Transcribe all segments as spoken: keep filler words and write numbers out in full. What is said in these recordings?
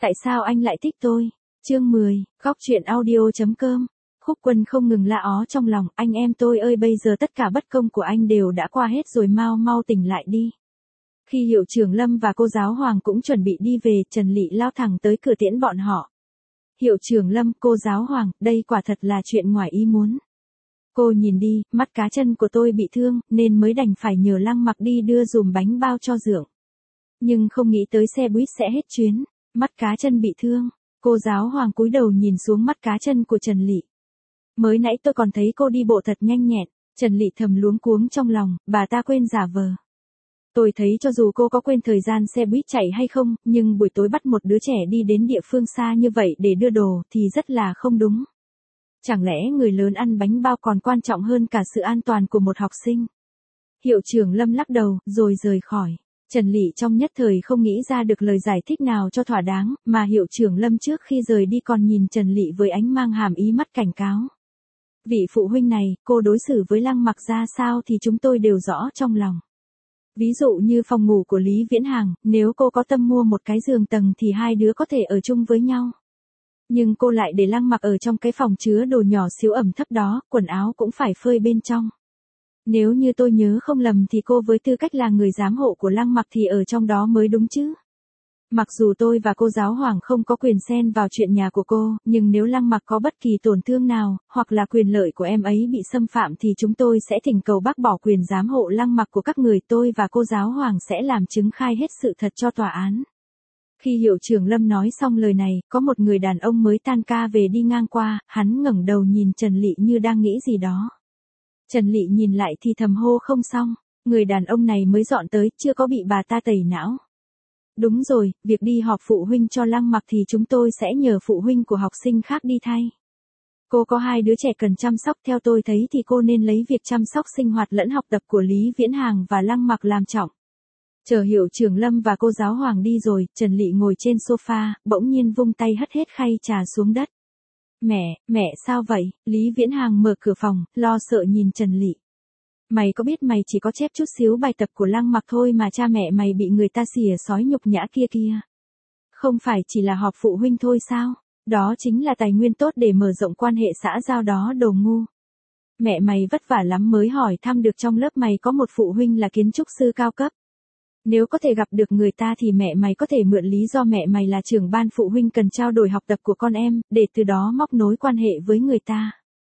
Tại sao anh lại thích tôi? Chương mười, góc truyện audio.com. Khúc Quân không ngừng la ó trong lòng, anh em tôi ơi, bây giờ tất cả bất công của anh đều đã qua hết rồi, mau mau tỉnh lại đi. Khi hiệu trưởng Lâm và cô giáo Hoàng cũng chuẩn bị đi về, Trần Lị lao thẳng tới cửa tiễn bọn họ. Hiệu trưởng Lâm, cô giáo Hoàng, đây quả thật là chuyện ngoài ý muốn. Cô nhìn đi, mắt cá chân của tôi bị thương, nên mới đành phải nhờ Lăng Mặc đi đưa dùm bánh bao cho Dượng. Nhưng không nghĩ tới xe buýt sẽ hết chuyến, mắt cá chân bị thương. Cô giáo Hoàng cúi đầu nhìn xuống mắt cá chân của Trần Lị. Mới nãy tôi còn thấy cô đi bộ thật nhanh nhẹn. Trần Lị thầm luống cuống trong lòng, bà ta quên giả vờ. Tôi thấy cho dù cô có quên thời gian xe buýt chạy hay không, nhưng buổi tối bắt một đứa trẻ đi đến địa phương xa như vậy để đưa đồ thì rất là không đúng. Chẳng lẽ người lớn ăn bánh bao còn quan trọng hơn cả sự an toàn của một học sinh? Hiệu trưởng Lâm lắc đầu, rồi rời khỏi. Trần Lị trong nhất thời không nghĩ ra được lời giải thích nào cho thỏa đáng, mà hiệu trưởng Lâm trước khi rời đi còn nhìn Trần Lị với ánh mang hàm ý mắt cảnh cáo. Vị phụ huynh này, cô đối xử với Lăng Mặc ra sao thì chúng tôi đều rõ trong lòng. Ví dụ như phòng ngủ của Lý Viễn Hàng, nếu cô có tâm mua một cái giường tầng thì hai đứa có thể ở chung với nhau. Nhưng cô lại để Lăng Mặc ở trong cái phòng chứa đồ nhỏ xíu ẩm thấp đó, quần áo cũng phải phơi bên trong. Nếu như tôi nhớ không lầm thì cô với tư cách là người giám hộ của Lăng Mặc thì ở trong đó mới đúng chứ. Mặc dù tôi và cô giáo Hoàng không có quyền xen vào chuyện nhà của cô, nhưng nếu Lăng Mặc có bất kỳ tổn thương nào, hoặc là quyền lợi của em ấy bị xâm phạm thì chúng tôi sẽ thỉnh cầu bác bỏ quyền giám hộ Lăng Mặc của các người. Tôi và cô giáo Hoàng sẽ làm chứng khai hết sự thật cho tòa án. Khi hiệu trưởng Lâm nói xong lời này, có một người đàn ông mới tan ca về đi ngang qua, hắn ngẩng đầu nhìn Trần Lị như đang nghĩ gì đó. Trần Lị nhìn lại thì thầm hô không xong, người đàn ông này mới dọn tới, chưa có bị bà ta tẩy não. Đúng rồi, việc đi họp phụ huynh cho Lăng Mặc thì chúng tôi sẽ nhờ phụ huynh của học sinh khác đi thay. Cô có hai đứa trẻ cần chăm sóc, theo tôi thấy thì cô nên lấy việc chăm sóc sinh hoạt lẫn học tập của Lý Viễn Hàng và Lăng Mặc làm trọng. Chờ hiệu trưởng Lâm và cô giáo Hoàng đi rồi, Trần Lị ngồi trên sofa, bỗng nhiên vung tay hất hết khay trà xuống đất. Mẹ, mẹ sao vậy? Lý Viễn Hàng mở cửa phòng, lo sợ nhìn Trần Lị. Mày có biết mày chỉ có chép chút xíu bài tập của Lăng Mặc thôi mà cha mẹ mày bị người ta xỉa xói nhục nhã kia kia. Không phải chỉ là họp phụ huynh thôi sao? Đó chính là tài nguyên tốt để mở rộng quan hệ xã giao đó, đồ ngu. Mẹ mày vất vả lắm mới hỏi thăm được trong lớp mày có một phụ huynh là kiến trúc sư cao cấp. Nếu có thể gặp được người ta thì mẹ mày có thể mượn lý do mẹ mày là trưởng ban phụ huynh cần trao đổi học tập của con em, để từ đó móc nối quan hệ với người ta.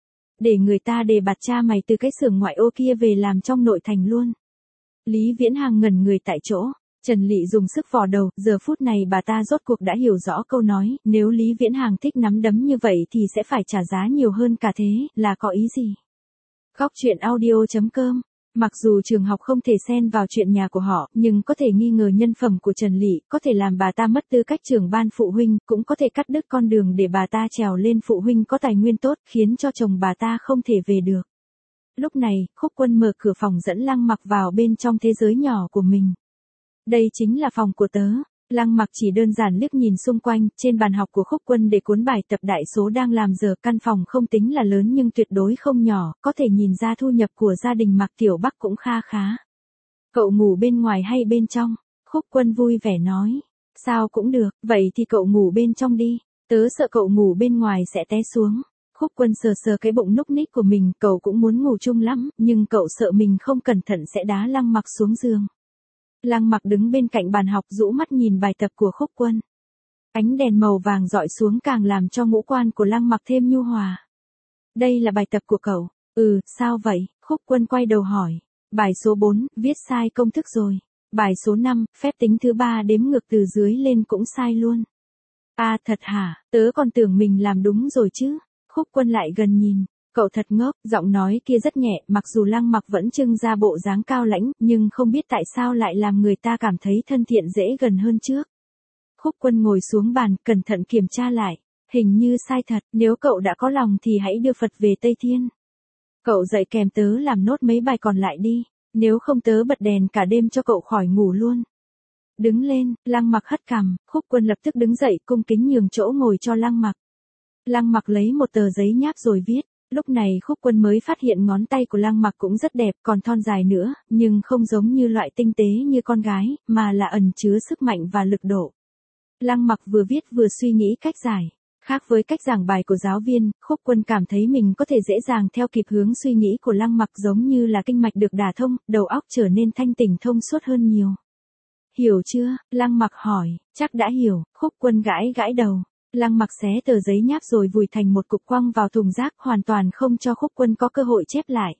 Để người ta đề bạt cha mày từ cái xưởng ngoại ô kia về làm trong nội thành luôn. Lý Viễn Hàng ngẩn người tại chỗ, Trần Lị dùng sức vò đầu, giờ phút này bà ta rốt cuộc đã hiểu rõ câu nói, nếu Lý Viễn Hàng thích nắm đấm như vậy thì sẽ phải trả giá nhiều hơn cả thế, là có ý gì? Góc truyện audio.com. Mặc dù trường học không thể xen vào chuyện nhà của họ, nhưng có thể nghi ngờ nhân phẩm của Trần Lị, có thể làm bà ta mất tư cách trưởng ban phụ huynh, cũng có thể cắt đứt con đường để bà ta trèo lên phụ huynh có tài nguyên tốt, khiến cho chồng bà ta không thể về được. Lúc này, Khúc Quân mở cửa phòng dẫn Lăng Mặc vào bên trong thế giới nhỏ của mình. Đây chính là phòng của tớ. Lăng Mặc chỉ đơn giản liếc nhìn xung quanh, trên bàn học của Khúc Quân để cuốn bài tập đại số đang làm giờ, căn phòng không tính là lớn nhưng tuyệt đối không nhỏ, có thể nhìn ra thu nhập của gia đình Mạc Tiểu Bắc cũng kha khá. Cậu ngủ bên ngoài hay bên trong? Khúc Quân vui vẻ nói. Sao cũng được, vậy thì cậu ngủ bên trong đi, tớ sợ cậu ngủ bên ngoài sẽ té xuống. Khúc Quân sờ sờ cái bụng núc ních của mình, cậu cũng muốn ngủ chung lắm, nhưng cậu sợ mình không cẩn thận sẽ đá Lăng Mặc xuống giường. Lăng Mặc đứng bên cạnh bàn học rũ mắt nhìn bài tập của Khúc Quân. Ánh đèn màu vàng dọi xuống càng làm cho ngũ quan của Lăng Mặc thêm nhu hòa. Đây là bài tập của cậu. Ừ, sao vậy? Khúc Quân quay đầu hỏi. Bài số bốn, viết sai công thức rồi. Bài số năm, phép tính thứ ba đếm ngược từ dưới lên cũng sai luôn. À thật hả, tớ còn tưởng mình làm đúng rồi chứ. Khúc Quân lại gần nhìn. Cậu thật ngốc, giọng nói kia rất nhẹ, mặc dù Lăng Mặc vẫn trưng ra bộ dáng cao lãnh, nhưng không biết tại sao lại làm người ta cảm thấy thân thiện dễ gần hơn trước. Khúc Quân ngồi xuống bàn, cẩn thận kiểm tra lại. Hình như sai thật, nếu cậu đã có lòng thì hãy đưa Phật về Tây Thiên. Cậu dạy kèm tớ làm nốt mấy bài còn lại đi, nếu không tớ bật đèn cả đêm cho cậu khỏi ngủ luôn. Đứng lên, Lăng Mặc hất cằm, Khúc Quân lập tức đứng dậy cung kính nhường chỗ ngồi cho Lăng Mặc. Lăng Mặc lấy một tờ giấy nháp rồi viết. Lúc này Khúc Quân mới phát hiện ngón tay của Lăng Mặc cũng rất đẹp, còn thon dài nữa, nhưng không giống như loại tinh tế như con gái, mà là ẩn chứa sức mạnh và lực độ. Lăng Mặc vừa viết vừa suy nghĩ cách giải. Khác với cách giảng bài của giáo viên, Khúc Quân cảm thấy mình có thể dễ dàng theo kịp hướng suy nghĩ của Lăng Mặc, giống như là kinh mạch được đả thông, đầu óc trở nên thanh tỉnh thông suốt hơn nhiều. Hiểu chưa? Lăng Mặc hỏi. Chắc đã hiểu. Khúc Quân gãi gãi đầu. Lăng Mặc xé tờ giấy nháp rồi vùi thành một cục quăng vào thùng rác, hoàn toàn không cho Khúc Quân có cơ hội chép lại.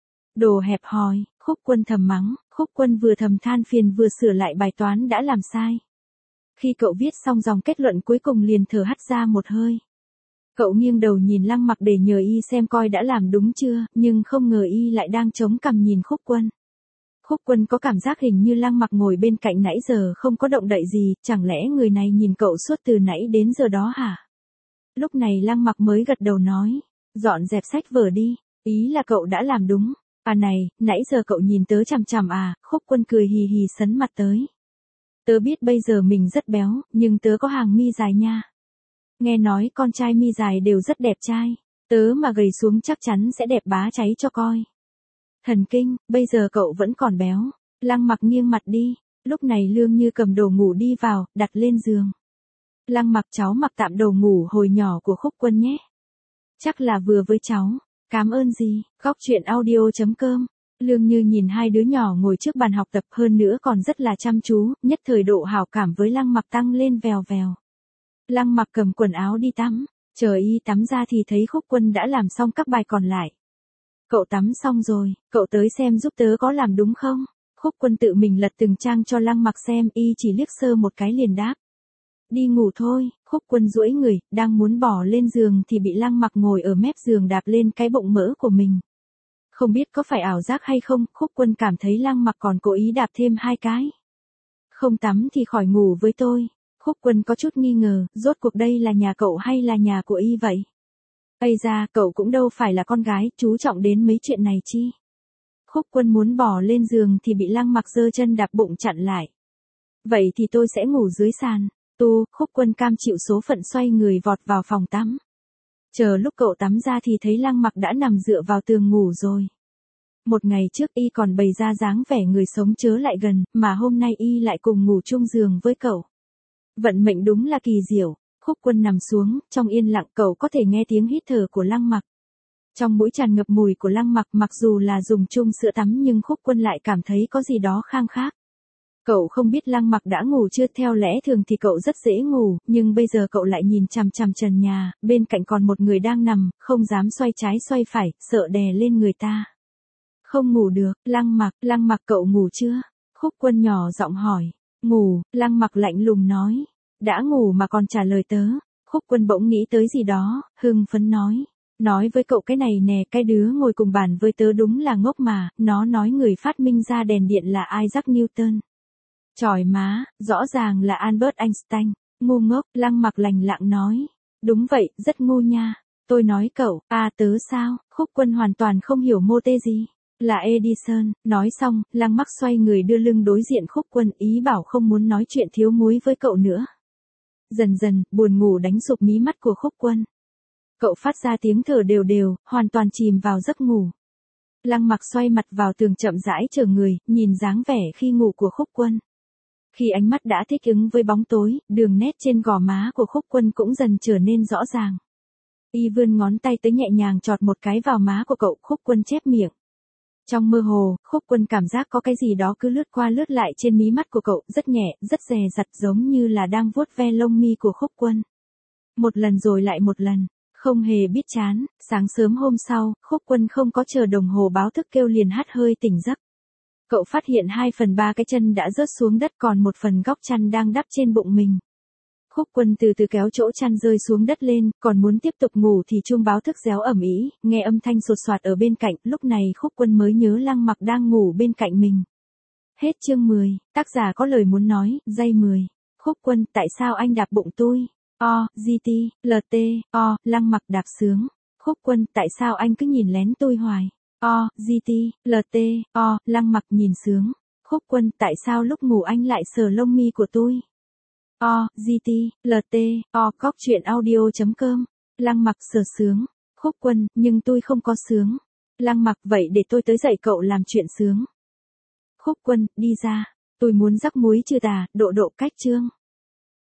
Đồ hẹp hòi. Khúc Quân thầm mắng. Khúc Quân vừa thầm than phiền vừa sửa lại bài toán đã làm sai. Khi cậu viết xong dòng kết luận cuối cùng liền thở hắt ra một hơi. Cậu nghiêng đầu nhìn Lăng Mặc để nhờ y xem coi đã làm đúng chưa, nhưng không ngờ y lại đang chống cằm nhìn Khúc Quân. Khúc Quân có cảm giác hình như Lăng Mặc ngồi bên cạnh nãy giờ không có động đậy gì, chẳng lẽ người này nhìn cậu suốt từ nãy đến giờ đó hả? Lúc này Lăng Mặc mới gật đầu nói, dọn dẹp sách vở đi, ý là cậu đã làm đúng. À này, nãy giờ cậu nhìn tớ chằm chằm à? Khúc Quân cười hì hì sấn mặt tới. Tớ biết bây giờ mình rất béo, nhưng tớ có hàng mi dài nha. Nghe nói con trai mi dài đều rất đẹp trai, tớ mà gầy xuống chắc chắn sẽ đẹp bá cháy cho coi. Thần kinh, bây giờ cậu vẫn còn béo. Lăng Mặc nghiêng mặt đi, lúc này Lương Như cầm đồ ngủ đi vào, đặt lên giường. Lăng Mặc, cháu mặc tạm đồ ngủ hồi nhỏ của Khúc Quân nhé. Chắc là vừa với cháu, cảm ơn gì, góc chuyện audio chấm com. Lương Như nhìn hai đứa nhỏ ngồi trước bàn học tập, hơn nữa còn rất là chăm chú, nhất thời độ hảo cảm với Lăng Mặc tăng lên vèo vèo. Lăng Mặc cầm quần áo đi tắm, chờ y tắm ra thì thấy Khúc Quân đã làm xong các bài còn lại. Cậu tắm xong rồi, cậu tới xem giúp tớ có làm đúng không? Khúc Quân tự mình lật từng trang cho Lăng Mặc xem, y chỉ liếc sơ một cái liền đáp. Đi ngủ thôi. Khúc Quân duỗi người, đang muốn bỏ lên giường thì bị Lăng Mặc ngồi ở mép giường đạp lên cái bụng mỡ của mình. Không biết có phải ảo giác hay không, Khúc Quân cảm thấy Lăng Mặc còn cố ý đạp thêm hai cái. Không tắm thì khỏi ngủ với tôi. Khúc Quân có chút nghi ngờ, rốt cuộc đây là nhà cậu hay là nhà của y vậy? Ây da, cậu cũng đâu phải là con gái, chú trọng đến mấy chuyện này chi. Khúc Quân muốn bỏ lên giường thì bị Lăng Mặc giơ chân đạp bụng chặn lại. Vậy thì tôi sẽ ngủ dưới sàn. Tu, Khúc Quân cam chịu số phận xoay người vọt vào phòng tắm. Chờ lúc cậu tắm ra thì thấy Lăng Mặc đã nằm dựa vào tường ngủ rồi. Một ngày trước y còn bày ra dáng vẻ người sống chớ lại gần, mà hôm nay y lại cùng ngủ chung giường với cậu. Vận mệnh đúng là kỳ diệu. Khúc Quân nằm xuống, trong yên lặng cậu có thể nghe tiếng hít thở của Lăng Mặc. Trong mũi tràn ngập mùi của Lăng Mặc, mặc dù là dùng chung sữa tắm nhưng Khúc Quân lại cảm thấy có gì đó khang khác. Cậu không biết Lăng Mặc đã ngủ chưa, theo lẽ thường thì cậu rất dễ ngủ, nhưng bây giờ cậu lại nhìn chằm chằm trần nhà, bên cạnh còn một người đang nằm, không dám xoay trái xoay phải, sợ đè lên người ta. Không ngủ được, Lăng Mặc, Lăng Mặc cậu ngủ chưa? Khúc Quân nhỏ giọng hỏi. Ngủ, Lăng Mặc lạnh lùng nói. Đã ngủ mà còn trả lời tớ. Khúc Quân bỗng nghĩ tới gì đó, hưng phấn nói. Nói với cậu cái này nè, cái đứa ngồi cùng bàn với tớ đúng là ngốc mà, nó nói người phát minh ra đèn điện là Isaac Newton. Chỏi má, rõ ràng là Albert Einstein. Ngu ngốc, Lăng Mặc lành lặng nói. Đúng vậy, rất ngu nha. Tôi nói cậu, à tớ sao? Khúc Quân hoàn toàn không hiểu mô tê gì. Là Edison. Nói xong, Lăng Mặc xoay người đưa lưng đối diện Khúc Quân, ý bảo không muốn nói chuyện thiếu muối với cậu nữa. Dần dần, buồn ngủ đánh sụp mí mắt của Khúc Quân. Cậu phát ra tiếng thở đều đều, hoàn toàn chìm vào giấc ngủ. Lăng Mặc xoay mặt vào tường chậm rãi trở người, nhìn dáng vẻ khi ngủ của Khúc Quân. Khi ánh mắt đã thích ứng với bóng tối, đường nét trên gò má của Khúc Quân cũng dần trở nên rõ ràng. Y vươn ngón tay tới nhẹ nhàng chọt một cái vào má của cậu, Khúc Quân chép miệng. Trong mơ hồ, Khúc Quân cảm giác có cái gì đó cứ lướt qua lướt lại trên mí mắt của cậu, rất nhẹ, rất dè dặt, giống như là đang vuốt ve lông mi của Khúc Quân. Một lần rồi lại một lần, không hề biết chán. Sáng sớm hôm sau, Khúc Quân không có chờ đồng hồ báo thức kêu liền hắt hơi tỉnh giấc. Cậu phát hiện hai phần ba cái chân đã rớt xuống đất, còn một phần góc chăn đang đắp trên bụng mình. Khúc Quân từ từ kéo chỗ chăn rơi xuống đất lên, còn muốn tiếp tục ngủ thì chuông báo thức réo ầm ĩ, nghe âm thanh sột soạt ở bên cạnh, lúc này Khúc Quân mới nhớ Lăng Mặc đang ngủ bên cạnh mình. Hết chương mười, tác giả có lời muốn nói, giây mười. Khúc Quân, tại sao anh đạp bụng tôi? O, giê tê, lờ tê, O, Lăng Mặc đạp sướng. Khúc Quân, tại sao anh cứ nhìn lén tôi hoài? O, giê tê, lờ tê, O, Lăng Mặc nhìn sướng. Khúc Quân, tại sao lúc ngủ anh lại sờ lông mi của tôi? O, giê tê, lờ tê, O, góc chuyện audio chấm com. Lăng Mặc sờ sướng. Khúc Quân, nhưng tôi không có sướng. Lăng Mặc, vậy để tôi tới dạy cậu làm chuyện sướng. Khúc Quân, đi ra. Tôi muốn rắc muối trừ tà, độ độ cách chương.